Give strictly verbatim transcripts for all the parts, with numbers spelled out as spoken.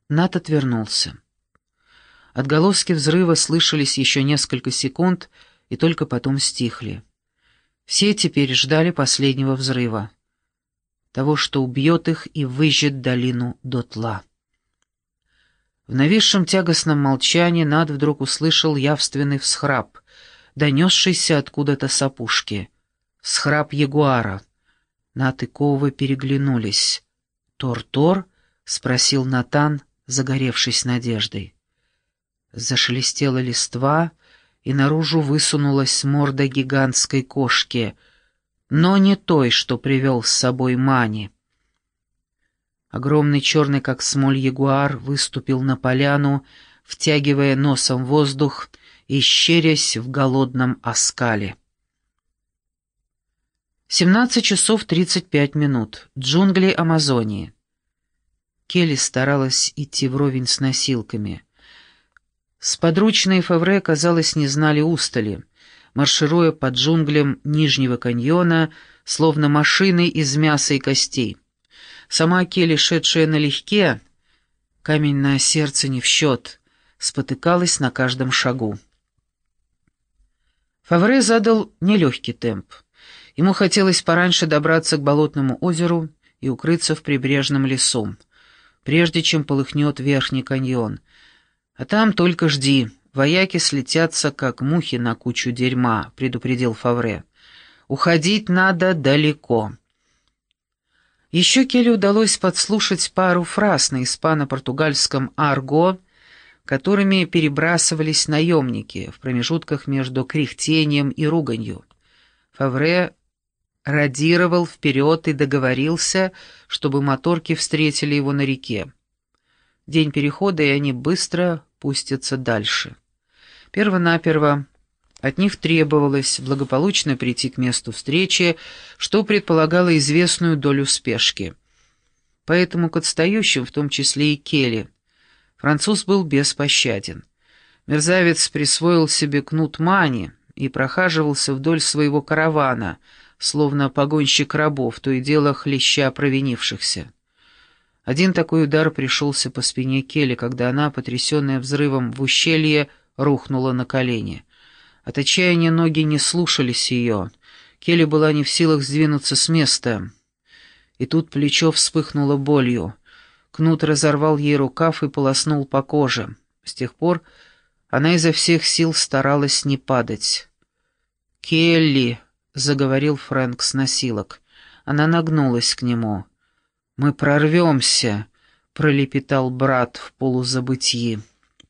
Нат отвернулся. Отголоски взрыва слышались еще несколько секунд и только потом стихли. Все теперь ждали последнего взрыва, того, что убьет их и выжжет долину дотла. В нависшем тягостном молчании Нат вдруг услышал явственный всхрап, донесшийся откуда-то с опушки. Всхрап ягуара. Нат и Ковы переглянулись. «Тор-Тор?» — спросил Натан, загоревшись надеждой. Зашелестела листва, и наружу высунулась морда гигантской кошки, но не той, что привел с собой Мани. Огромный черный, как смоль, ягуар выступил на поляну, втягивая носом воздух и щерясь в голодном оскале. семнадцать часов тридцать пять минут. Джунгли Амазонии. Келли старалась идти вровень с носилками. Сподручные Фавре, казалось, не знали устали, маршируя по джунглям Нижнего каньона, словно машины из мяса и костей. Сама Келли, шедшая налегке, камень на сердце не в счет, спотыкалась на каждом шагу. Фавре задал нелегкий темп. Ему хотелось пораньше добраться к болотному озеру и укрыться в прибрежном лесу, прежде чем полыхнет верхний каньон. «А там только жди, вояки слетятся, как мухи на кучу дерьма», — предупредил Фавре. «Уходить надо далеко». Еще Келли удалось подслушать пару фраз на испано-португальском арго, которыми перебрасывались наемники в промежутках между кряхтением и руганью. Фавре радировал вперед и договорился, чтобы моторки встретили его на реке. День перехода, и они быстро пустятся дальше. Первонаперво от них требовалось благополучно прийти к месту встречи, что предполагало известную долю спешки. Поэтому к отстающим, в том числе и Келли, француз был беспощаден. Мерзавец присвоил себе кнут Мани и прохаживался вдоль своего каравана, словно погонщик рабов, то и дело хлеща провинившихся. Один такой удар пришелся по спине Келли, когда она, потрясенная взрывом в ущелье, рухнула на колени. От отчаяния ноги не слушались ее. Келли была не в силах сдвинуться с места. И тут плечо вспыхнуло болью. Кнут разорвал ей рукав и полоснул по коже. С тех пор она изо всех сил старалась не падать. «Келли!» — заговорил Фрэнк с носилок. Она нагнулась к нему. «Мы прорвемся», — пролепетал брат в полузабытии.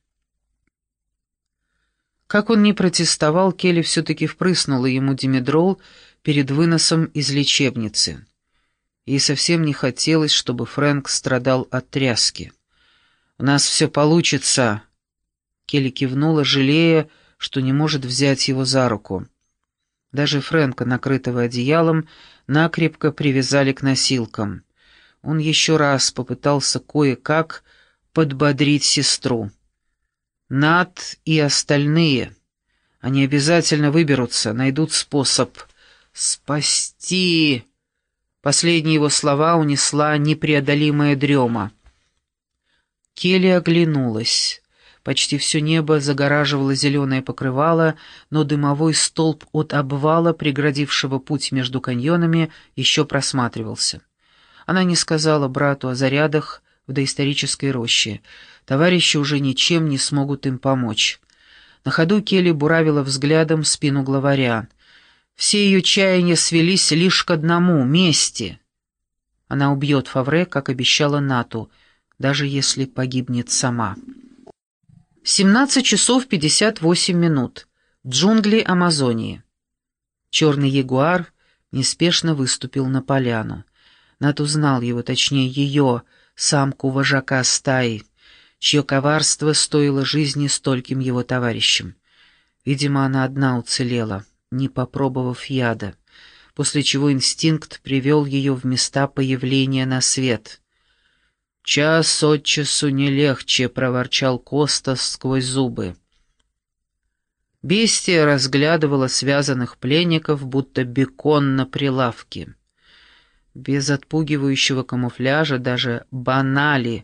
Как он ни протестовал, Келли все-таки впрыснула ему димедрол перед выносом из лечебницы. Ей совсем не хотелось, чтобы Фрэнк страдал от тряски. «У нас все получится», — Келли кивнула, жалея, что не может взять его за руку. Даже Фрэнка, накрытого одеялом, накрепко привязали к носилкам. Он еще раз попытался кое-как подбодрить сестру. Нат и остальные. Они обязательно выберутся, найдут способ спасти. Последние его слова унесла непреодолимая дрема. Келли оглянулась. Почти все небо загораживало зеленое покрывало, но дымовой столб от обвала, преградившего путь между каньонами, еще просматривался. Она не сказала брату о зарядах в доисторической роще. Товарищи уже ничем не смогут им помочь. На ходу Келли буравила взглядом спину главаря. Все ее чаяния свелись лишь к одному — мести. Она убьет Фавре, как обещала Нату, даже если погибнет сама. семнадцать часов пятьдесят восемь минут. Джунгли Амазонии. Черный ягуар неспешно выступил на поляну. Нат узнал его, точнее ее, самку вожака стаи, чье коварство стоило жизни стольким его товарищам. Видимо, она одна уцелела, не попробовав яда, после чего инстинкт привел ее в места появления на свет. «Час от часу не легче», — проворчал Костас сквозь зубы. Бестия разглядывала связанных пленников, будто бекон на прилавке. Без отпугивающего камуфляжа даже банали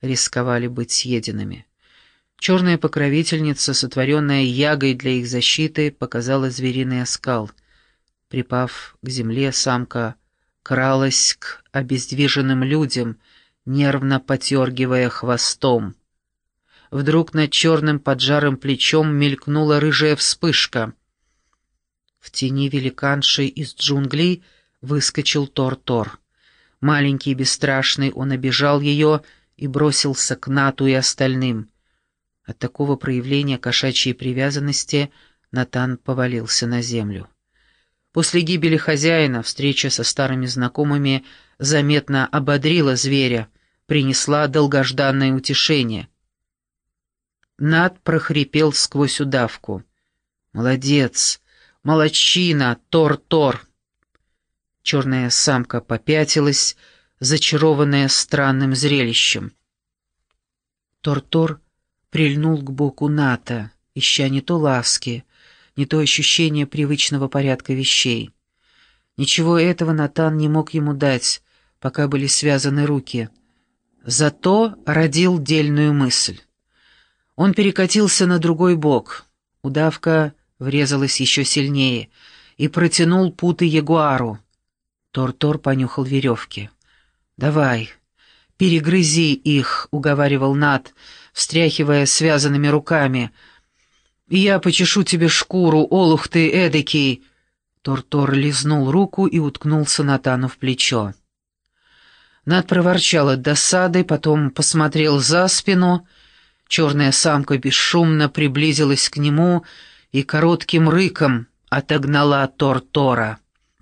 рисковали быть съеденными. Черная покровительница, сотворенная ягой для их защиты, показала звериный оскал. Припав к земле, самка кралась к обездвиженным людям, нервно потергивая хвостом. Вдруг над черным поджарым плечом мелькнула рыжая вспышка. В тени великанши из джунглей выскочил Тор-Тор. Маленький и бесстрашный, он обежал ее и бросился к Нату и остальным. От такого проявления кошачьей привязанности Натан повалился на землю. После гибели хозяина встреча со старыми знакомыми заметно ободрила зверя, принесла долгожданное утешение. Нат прохрипел сквозь удавку: «Молодец! Молодчина, Тор-Тор!» Черная самка попятилась, зачарованная странным зрелищем. Тор-Тор прильнул к боку Ната, ища не то ласки, не то ощущение привычного порядка вещей. Ничего этого Натан не мог ему дать, пока были связаны руки. Зато родил дельную мысль. Он перекатился на другой бок. Удавка врезалась еще сильнее и протянул путы ягуару. Тор-Тор понюхал веревки. «Давай, перегрызи их», — уговаривал Нат, встряхивая связанными руками. «Я почешу тебе шкуру, олух ты эдакий!» Тор-Тор лизнул руку и уткнулся Натану в плечо. Нат проворчал от досады, потом посмотрел за спину. Черная самка бесшумно приблизилась к нему и коротким рыком отогнала Тор-Тора.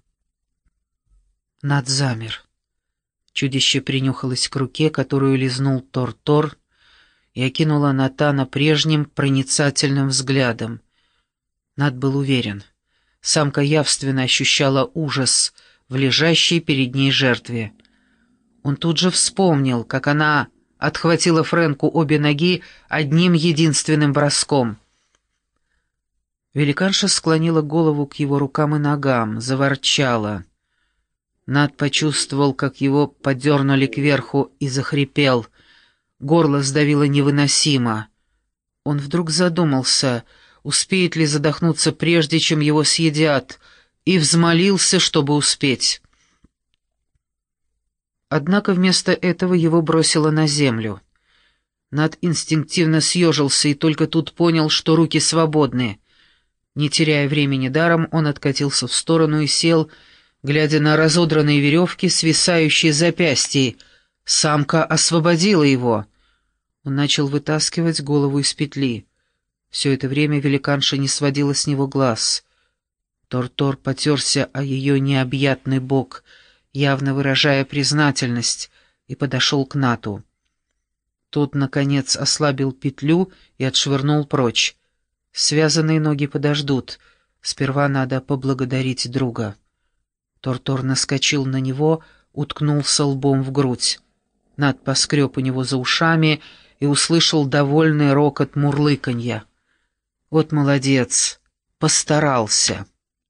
Нат замер. Чудище принюхалось к руке, которую лизнул Тор-Тор, и окинула Натана прежним проницательным взглядом. Нат был уверен. Самка явственно ощущала ужас в лежащей перед ней жертве. Он тут же вспомнил, как она отхватила Фрэнку обе ноги одним единственным броском. Великанша склонила голову к его рукам и ногам, заворчала. Нат почувствовал, как его подернули кверху, и захрипел. Горло сдавило невыносимо. Он вдруг задумался, успеет ли задохнуться прежде, чем его съедят, и взмолился, чтобы успеть. Однако вместо этого его бросило на землю. Нат инстинктивно съежился и только тут понял, что руки свободны. Не теряя времени даром, он откатился в сторону и сел, глядя на разодранные веревки, свисающие с запястья. Самка освободила его. Он начал вытаскивать голову из петли. Все это время великанша не сводила с него глаз. Тор-Тор потерся о ее необъятный бок, явно выражая признательность, и подошел к Нату. Тот, наконец, ослабил петлю и отшвырнул прочь. Связанные ноги подождут. Сперва надо поблагодарить друга. Тор-Тор наскочил на него, уткнулся лбом в грудь. Нат поскреб у него за ушами и услышал довольный рокот мурлыканья. Вот молодец, постарался.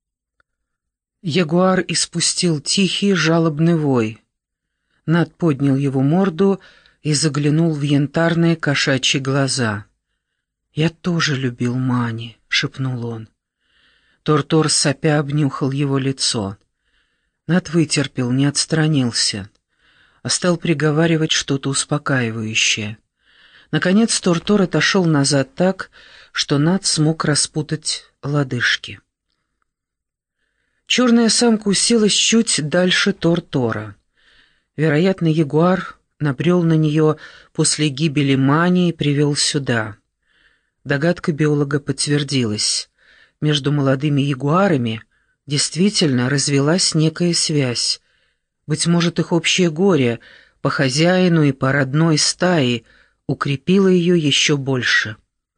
Ягуар испустил тихий жалобный вой. Нат поднял его морду и заглянул в янтарные кошачьи глаза. «Я тоже любил Мани», — шепнул он. Тор-Тор сопя обнюхал его лицо. Нат вытерпел, не отстранился, а стал приговаривать что-то успокаивающее. Наконец Тор-Тор отошел назад так, что Нат смог распутать лодыжки. Черная самка уселась чуть дальше Тор-Тора. Вероятно, ягуар набрел на нее после гибели Мани и привел сюда. Догадка биолога подтвердилась. Между молодыми ягуарами действительно развелась некая связь. Быть может, их общее горе по хозяину и по родной стае укрепило ее еще больше.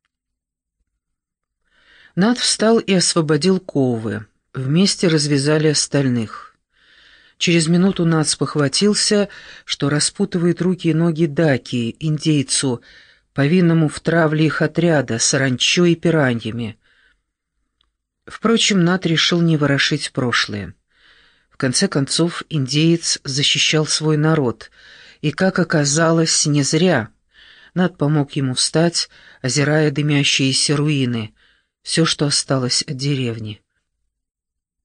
Нат встал и освободил ковы. Вместе развязали остальных. Через минуту Нат спохватился, что распутывает руки и ноги Даки, индейцу, повинному в травле их отряда, саранчой и пираньями. Впрочем, Нат решил не ворошить прошлое. В конце концов, индеец защищал свой народ, и, как оказалось, не зря. Нат помог ему встать, озирая дымящиеся руины, все, что осталось от деревни.